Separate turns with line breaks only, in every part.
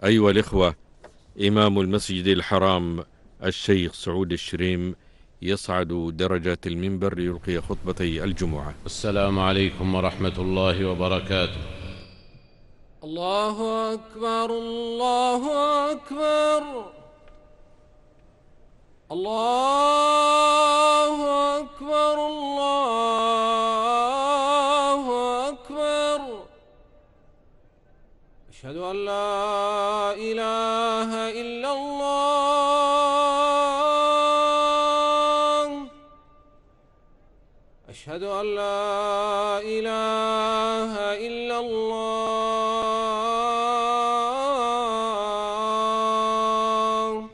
أيها الإخوة، إمام المسجد الحرام الشيخ سعود الشريم يصعد درجات المنبر ليلقي خطبتي الجمعة.
السلام عليكم ورحمة الله وبركاته.
الله أكبر الله أكبر الله أكبر الله أكبر. أشهد أن لا إله إلا الله. أشهد أن لا إله إلا الله.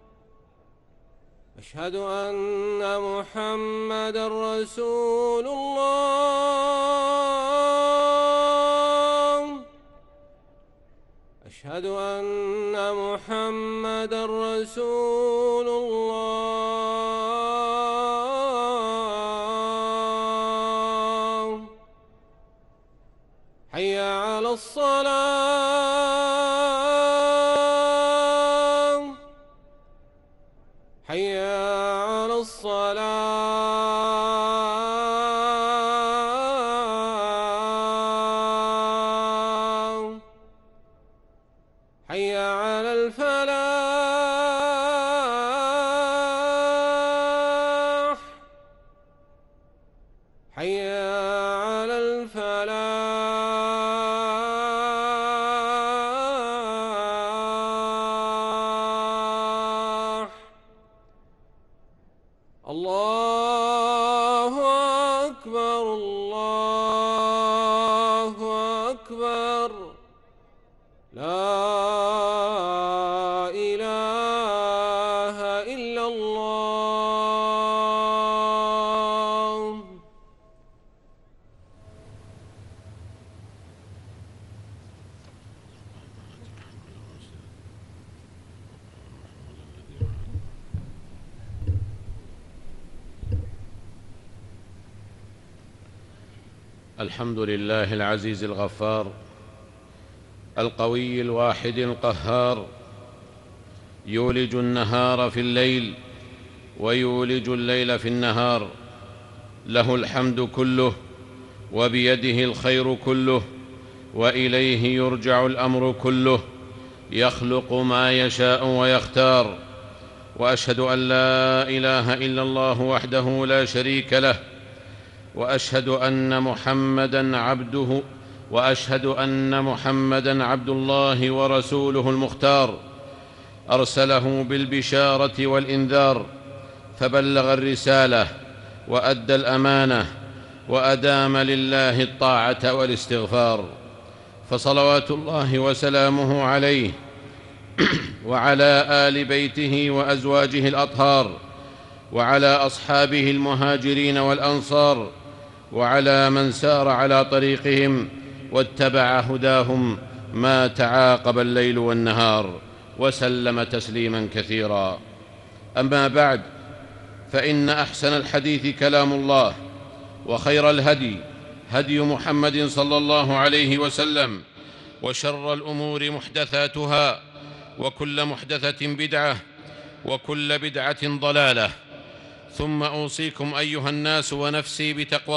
أشهد أن محمدًا رسول الله. أشهد أن محمدًا رسول الله. حي على الصلاة. حي على الصلاة. حي على الفلاح. حي على الفلاح. الله أكبر الله أكبر. لا إله إلا الله.
الحمد لله العزيز الغفار، القوي الواحد القهار، يولج النهار في الليل ويولج الليل في النهار، له الحمد كله وبيده الخير كله وإليه يرجع الأمر كله، يخلق ما يشاء ويختار. وأشهد أن لا إله إلا الله وحده لا شريك له، وأشهد أن محمدًا عبد الله ورسوله المختار، أرسله بالبشارة والإنذار، فبلغ الرسالة وأدى الأمانة وأدام لله الطاعة والاستغفار، فصلوات الله وسلامه عليه وعلى آل بيته وأزواجه الأطهار، وعلى أصحابه المهاجرين والأنصار، وعلى من سار على طريقهم واتبع هداهم ما تعاقب الليل والنهار، وسلم تسليما كثيرا. أما بعد، فإن أحسن الحديث كلام الله، وخير الهدي هدي محمد صلى الله عليه وسلم، وشر الأمور محدثاتها، وكل محدثة بدعة، وكل بدعة ضلالة. ثم أوصيكم أيها الناس ونفسي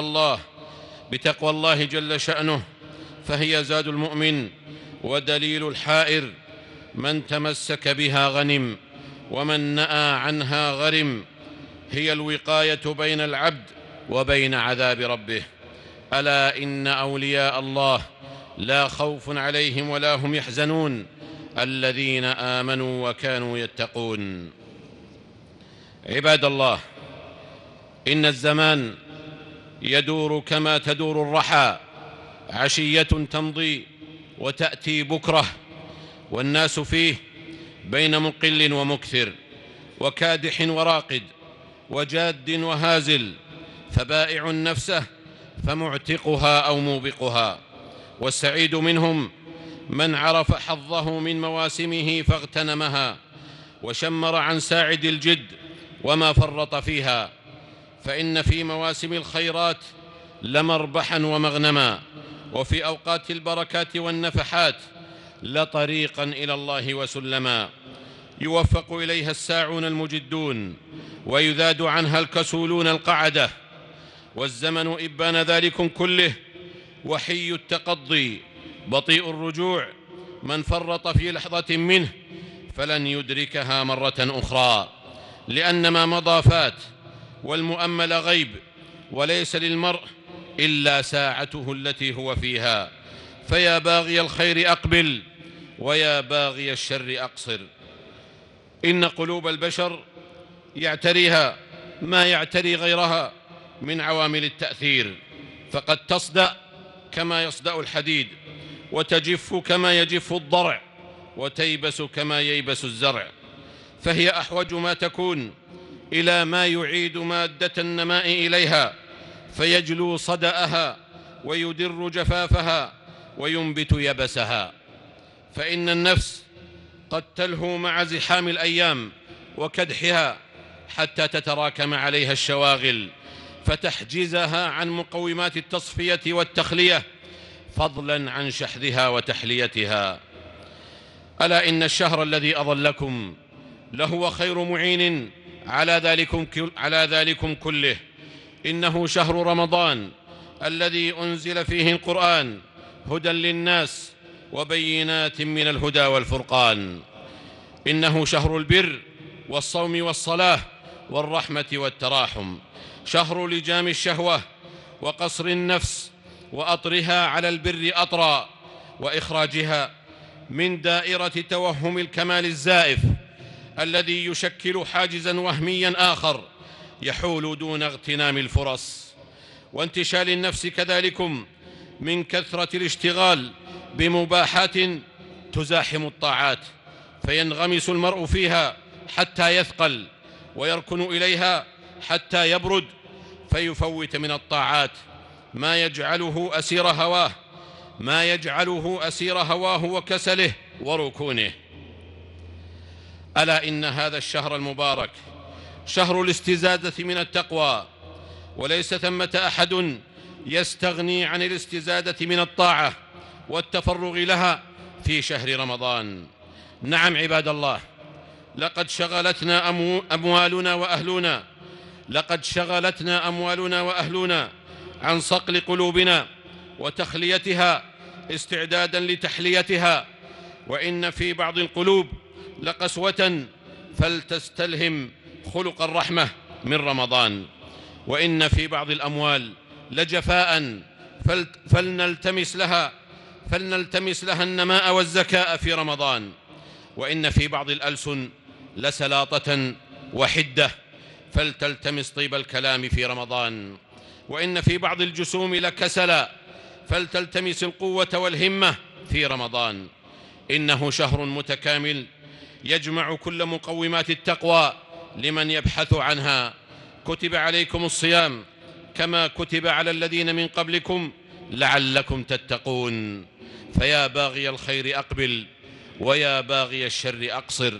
بتقوى الله جل شأنه، فهي زاد المؤمن ودليل الحائر، من تمسك بها غنم ومن نأى عنها غرم. هي الوقاية بين العبد وبين عذاب ربه. ألا إن أولياء الله لا خوف عليهم ولا هم يحزنون، الذين آمنوا وكانوا يتقون. عباد الله، إن الزمان يدور كما تدور الرحى، عشية تمضي وتأتي بكرة، والناس فيه بين مقل ومكثر، وكادح وراقد، وجاد وهازل، فبائع نفسه فمعتقها أو موبقها. والسعيد منهم من عرف حظه من مواسمه فاغتنمها، وشمر عن ساعد الجد وما فرط فيها، فإن في مواسم الخيرات لمربحا ومغنما، وفي أوقات البركات والنفحات لطريقا إلى الله وسلما يوفق إليها الساعون المجدون ويذاد عنها الكسولون القعدة، والزمن إبان ذلكم كله وحي التقضي بطيء الرجوع، من فرط في لحظة منه فلن يدركها مرة أخرى، لأن ما مضى فات والمؤمل غيب، وليس للمرء إلا ساعته التي هو فيها. فيا باغي الخير أقبل، ويا باغي الشر أقصر. إن قلوب البشر يعتريها ما يعتري غيرها من عوامل التأثير، فقد تصدأ كما يصدأ الحديد، وتجف كما يجف الضرع، وتيبس كما ييبس الزرع، فهي أحوج ما تكون إلى ما يعيد مادة النماء إليها، فيجلو صدأها ويدر جفافها وينبت يبسها. فإن النفس قد تلهو مع زحام الأيام وكدحها حتى تتراكم عليها الشواغل فتحجزها عن مقومات التصفية والتخلية، فضلا عن شحذها وتحليتها. ألا إن الشهر الذي أظلكم لهو خير معين على ذلكم كله. إنه شهر رمضان الذي أنزل فيه القرآن هدى للناس وبينات من الهدى والفرقان. إنه شهر البر والصوم والصلاة والرحمة والتراحم، شهر لجام الشهوة وقصر النفس وأطرها على البر أطرا، وإخراجها من دائرة توهم الكمال الزائف الذي يشكل حاجزا وهميا آخر يحول دون اغتنام الفرص، وانتشال النفس كذلكم من كثرة الاشتغال بمباحات تزاحم الطاعات، فينغمس المرء فيها حتى يثقل، ويركن إليها حتى يبرد، فيفوت من الطاعات ما يجعله أسير هواه وكسله وركونه. ألا إن هذا الشهر المبارك شهر الاستزادة من التقوى، وليس ثمة أحد يستغني عن الاستزادة من الطاعة والتفرغ لها في شهر رمضان. نعم عباد الله، لقد شغلتنا أموالنا وأهلنا عن صقل قلوبنا وتخليتها استعدادا لتحليتها، وإن في بعض القلوب لقسوة فلتستلهم خلق الرحمة من رمضان، وإن في بعض الأموال لجفاء فلنلتمس لها النماء والزكاء في رمضان، وإن في بعض الألسن لسلاطة وحدة فلتلتمس طيب الكلام في رمضان، وإن في بعض الجسوم لكسلا فلتلتمس القوة والهمة في رمضان. إنه شهر متكامل يجمع كل مقومات التقوى لمن يبحث عنها. كتب عليكم الصيام كما كتب على الذين من قبلكم لعلكم تتقون. فيا باغي الخير أقبل، ويا باغي الشر أقصر.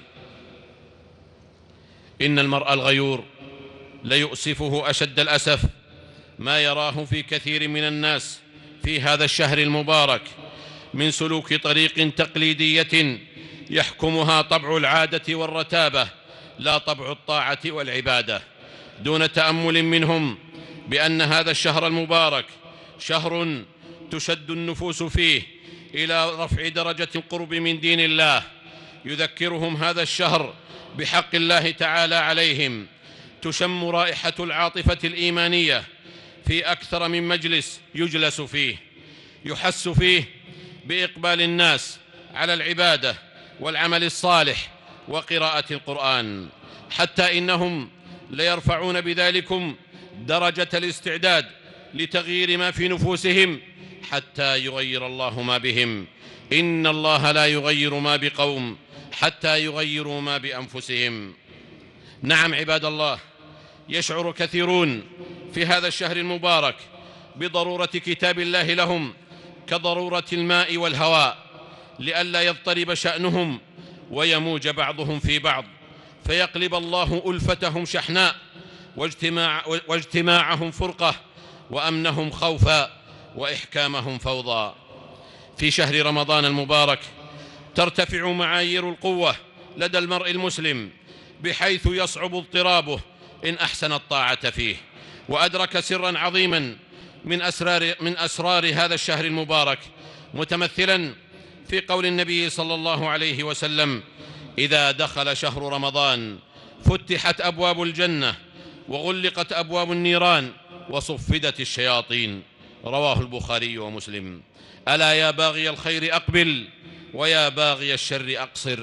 إن المرء الغيور ليؤسفه أشد الأسف ما يراه في كثير من الناس في هذا الشهر المبارك من سلوك طريق تقليدية يحكمها طبع العادة والرتابة لا طبع الطاعة والعبادة، دون تأمل منهم بأن هذا الشهر المبارك شهر تشد النفوس فيه إلى رفع درجة القرب من دين الله. يذكرهم هذا الشهر بحق الله تعالى عليهم، تشم رائحة العاطفة الإيمانية في أكثر من مجلس يجلس فيه، يحس فيه بإقبال الناس على العبادة والعمل الصالح وقراءة القرآن، حتى إنهم ليرفعون بذلكم درجة الاستعداد لتغيير ما في نفوسهم حتى يغير الله ما بهم. إن الله لا يغير ما بقوم حتى يغيروا ما بأنفسهم. نعم عباد الله، يشعر كثيرون في هذا الشهر المبارك بضرورة كتاب الله لهم كضرورة الماء والهواء، لئلا يضطرب شأنهم ويموج بعضهم في بعض، فيقلب الله ألفتهم شحناء واجتماعهم فرقة وأمنهم خوفا وإحكامهم فوضى. في شهر رمضان المبارك ترتفع معايير القوة لدى المرء المسلم بحيث يصعب اضطرابه إن أحسن الطاعة فيه، وأدرك سرا عظيما من أسرار هذا الشهر المبارك، متمثلا في قول النبي صلى الله عليه وسلم: إذا دخل شهر رمضان فتحت أبواب الجنة وغلقت أبواب النيران وصفدت الشياطين. رواه البخاري ومسلم. ألا يا باغي الخير أقبل ويا باغي الشر أقصر.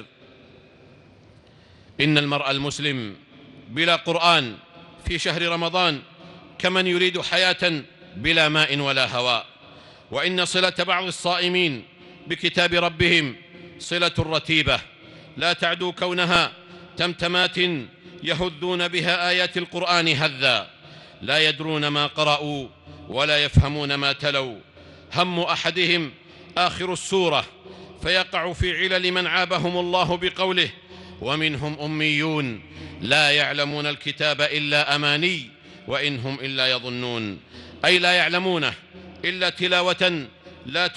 إن المرء المسلم بلا قرآن في شهر رمضان كمن يريد حياة بلا ماء ولا هواء. وإن صلة بعض الصائمين بكتاب ربهم صلة رتيبة لا تعدو كونها تمتمات يهذون بها آيات القرآن هذا، لا يدرون ما قرأوا ولا يفهمون ما تلوا. هم أحدهم آخر السورة فيقع في علل من عابهم الله بقوله: ومنهم أميون لا يعلمون الكتاب إلا أماني وإن هم إلا يظنون، أي لا يعلمونه إلا تلاوة لا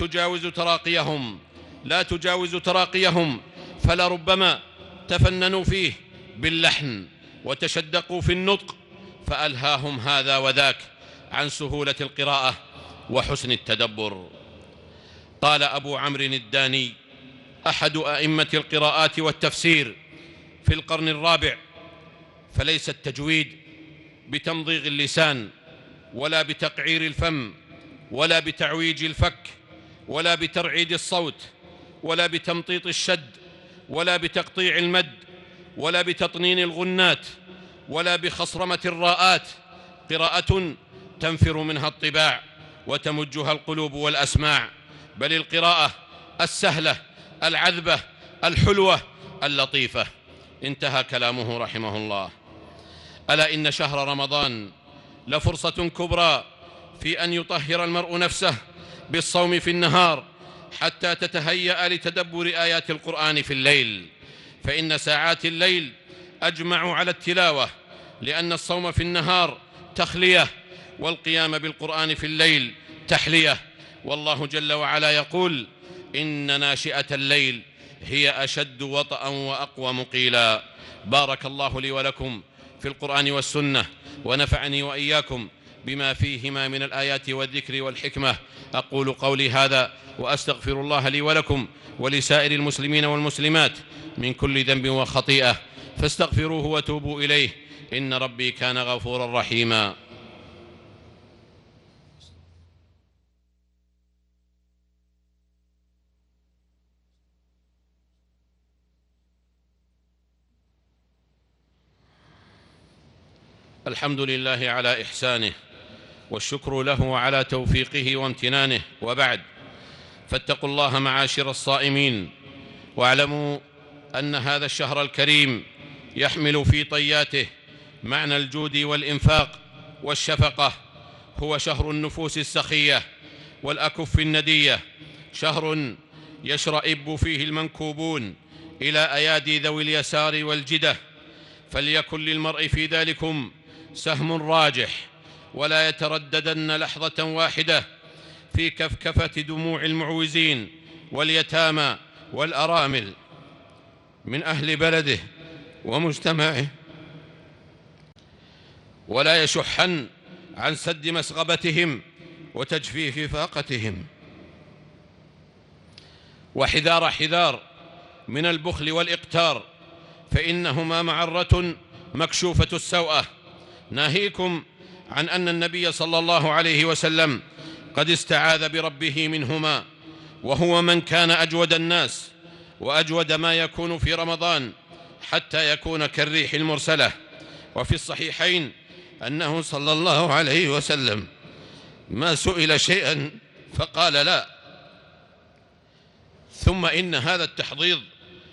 تجاوز تراقيهم، فلربما تفننوا فيه باللحن وتشدقوا في النطق فألهاهم هذا وذاك عن سهولة القراءة وحسن التدبر. قال أبو عمرو الداني أحد أئمة القراءات والتفسير في القرن الرابع: فليس التجويد بتمضيغ اللسان ولا بتقعير الفم ولا بتعويج الفك ولا بترعيد الصوت ولا بتمطيط الشد ولا بتقطيع المد ولا بتطنين الغنات ولا بخصرمة الراءات، قراءة تنفر منها الطباع وتمجها القلوب والأسماع، بل القراءة السهلة العذبة الحلوة اللطيفة. انتهى كلامه رحمه الله. ألا إن شهر رمضان لفرصة كبرى في أن يطهر المرء نفسه بالصوم في النهار حتى تتهيأ لتدبر آيات القرآن في الليل، فإن ساعات الليل أجمع على التلاوة، لأن الصوم في النهار تخلية والقيام بالقرآن في الليل تحلية. والله جل وعلا يقول: إن ناشئة الليل هي أشد وطئا وأقوم قيلا. بارك الله لي ولكم في القرآن والسنة، ونفعني وإياكم بما فيهما من الآيات والذكر والحكمة. أقول قولي هذا وأستغفر الله لي ولكم ولسائر المسلمين والمسلمات من كل ذنب وخطيئة، فاستغفروه وتوبوا إليه، إن ربي كان غفورا رحيما. الحمد لله على إحسانه، والشكر له على توفيقه وامتنانه، وبعد، فاتقوا الله معاشر الصائمين، واعلموا أن هذا الشهر الكريم يحمل في طياته معنى الجود والإنفاق والشفقة. هو شهر النفوس السخية والأكف الندية، شهر يشرئب فيه المنكوبون إلى أيادي ذوي اليسار والجدة، فليكن للمرء في ذلكم سهم راجح، ولا يترددن لحظة واحدة في كفكفة دموع المعوزين واليتامى والأرامل من أهل بلده ومجتمعه، ولا يشحن عن سد مسغبتهم وتجفيف فاقتهم. وحذار حذار من البخل والإقتار، فإنهما معرة مكشوفة السوءة. ناهيكم عن أن النبي صلى الله عليه وسلم قد استعاذ بربه منهما، وهو من كان أجود الناس وأجود ما يكون في رمضان حتى يكون كالريح المرسلة. وفي الصحيحين أنه صلى الله عليه وسلم ما سئل شيئا فقال لا. ثم إن هذا التحضيض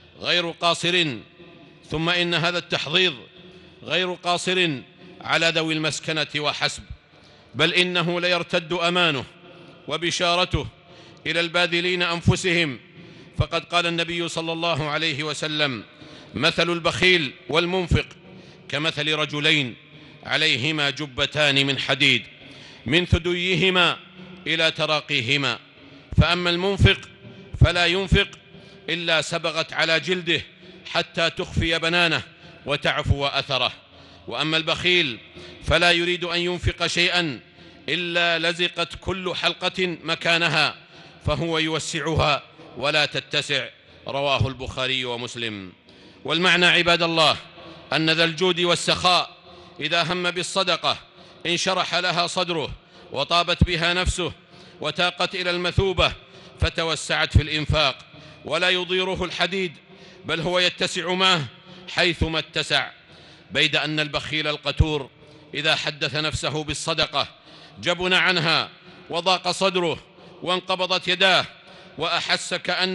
غير قاصر على ذوي المسكنة وحسب، بل إنه ليرتد أمانه وبشارته إلى الباذلين أنفسهم. فقد قال النبي صلى الله عليه وسلم: مثل البخيل والمنفق كمثل رجلين عليهما جبتان من حديد من ثديهما إلى تراقيهما، فأما المنفق فلا ينفق إلا سبغت على جلده حتى تخفي بنانه وتعفو أثره. وأما البخيل فلا يريد أن ينفق شيئا إلا لزقت كل حلقة مكانها، فهو يوسعها ولا تتسع. رواه البخاري ومسلم. والمعنى عباد الله أن ذا الجود والسخاء إذا هم بالصدقة انشرح لها صدره وطابت بها نفسه وتاقت إلى المثوبة فتوسعت في الإنفاق، ولا يضيره الحديد بل هو يتسع معه حيثما اتسع. بيد أن البخيل القتور إذا حدث نفسه بالصدقة جبن عنها وضاق صدره وانقبضت يداه وأحس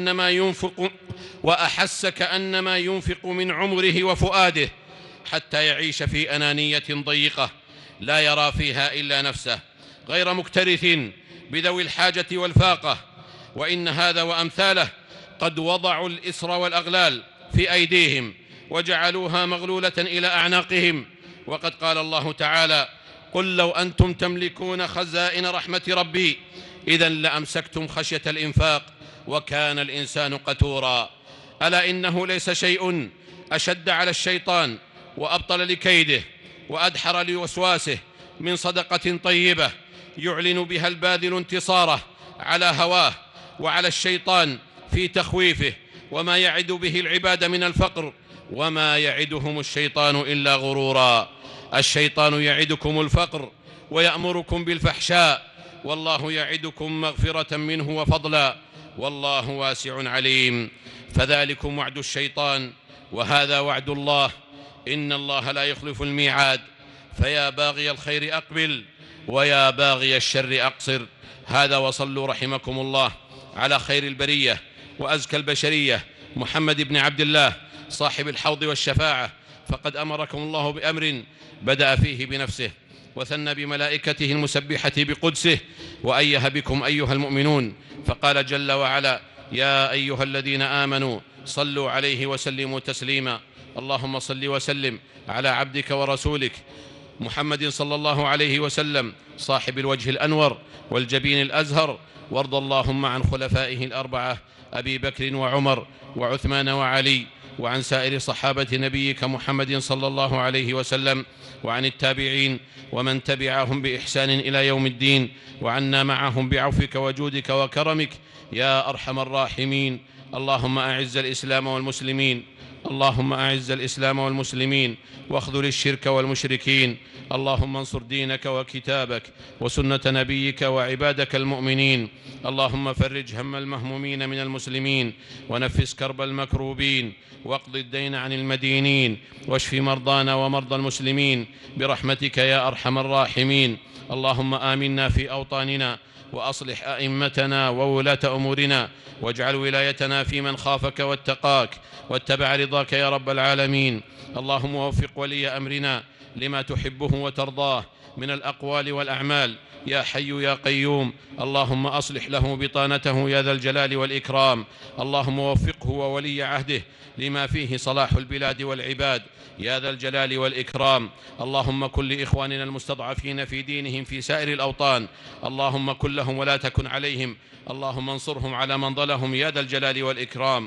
كأنما ينفق من عمره وفؤاده، حتى يعيش في أنانية ضيقة لا يرى فيها إلا نفسه، غير مكترث بذوي الحاجة والفاقة. وإن هذا وأمثاله قد وضعوا الإسر والأغلال في أيديهم وجعلوها مغلولة إلى أعناقهم. وقد قال الله تعالى: قل لو أنتم تملكون خزائن رحمة ربي إذا لأمسكتم خشية الإنفاق وكان الإنسان قتورا. ألا إنه ليس شيء أشد على الشيطان وأبطل لكيده وأدحر لوسواسه من صدقة طيبة يعلن بها الباذل انتصاره على هواه وعلى الشيطان في تخويفه، وما يعد به العباد من الفقر، وما يعدهم الشيطان إلا غرورا. الشيطان يعدكم الفقر ويأمركم بالفحشاء، والله يعدكم مغفرة منه وفضلا، والله واسع عليم. فذلكم وعد الشيطان وهذا وعد الله، إن الله لا يخلف الميعاد. فيا باغي الخير أقبل ويا باغي الشر أقصر. هذا وصلوا رحمكم الله على خير البرية وأزكى البشرية محمد بن عبد الله صاحب الحوض والشفاعة، فقد أمركم الله بأمر بدأ فيه بنفسه وثنى بملائكته المسبحة بقدسه وأيه بكم أيها المؤمنون، فقال جل وعلا: يا أيها الذين آمنوا صلوا عليه وسلموا تسليما. اللهم صل وسلم على عبدك ورسولك محمد صلى الله عليه وسلم صاحب الوجه الأنور والجبين الأزهر، وارض اللهم عن خلفائه الأربعة أبي بكر وعمر وعثمان وعلي، وعن سائر صحابة نبيك محمد صلى الله عليه وسلم، وعن التابعين ومن تبعهم بإحسان إلى يوم الدين، وعنا معهم بعفوك وجودك وكرمك يا أرحم الراحمين. اللهم أعز الإسلام والمسلمين، اللهم أعز الإسلام والمسلمين واخذل الشرك والمشركين. اللهم انصر دينك وكتابك وسنة نبيك وعبادك المؤمنين. اللهم فرج هم المهمومين من المسلمين ونفس كرب المكروبين واقض الدين عن المدينين واشف مرضانا ومرضى المسلمين برحمتك يا أرحم الراحمين. اللهم آمنا في أوطاننا وأصلح أئمتنا وولاة أمورنا، واجعل ولايتنا في من خافك واتقاك واتبع رضاك يا رب العالمين. اللهم وفق ولي أمرنا لما تحبه وترضاه من الأقوال والأعمال يا حي يا قيوم. اللهم أصلح له بطانته يا ذا الجلال والإكرام. اللهم وفقه وولي عهده لما فيه صلاح البلاد والعباد يا ذا الجلال والإكرام. اللهم كن لإخواننا المستضعفين في دينهم في سائر الأوطان، اللهم كن لهم ولا تكن عليهم. اللهم انصرهم على من ضلهم يا ذا الجلال والإكرام.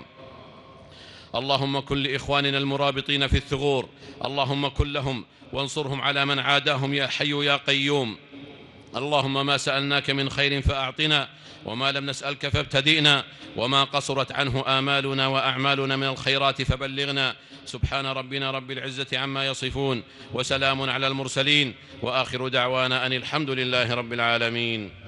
اللهم كن لإخواننا المرابطين في الثغور، اللهم كن لهم وانصرهم على من عاداهم يا حي يا قيوم. اللهم ما سألناك من خير فأعطنا، وما لم نسألك فابتدئنا، وما قصرت عنه آمالنا وأعمالنا من الخيرات فبلغنا. سبحان ربنا رب العزة عما يصفون، وسلام على المرسلين، وآخر دعوانا أن الحمد لله رب العالمين.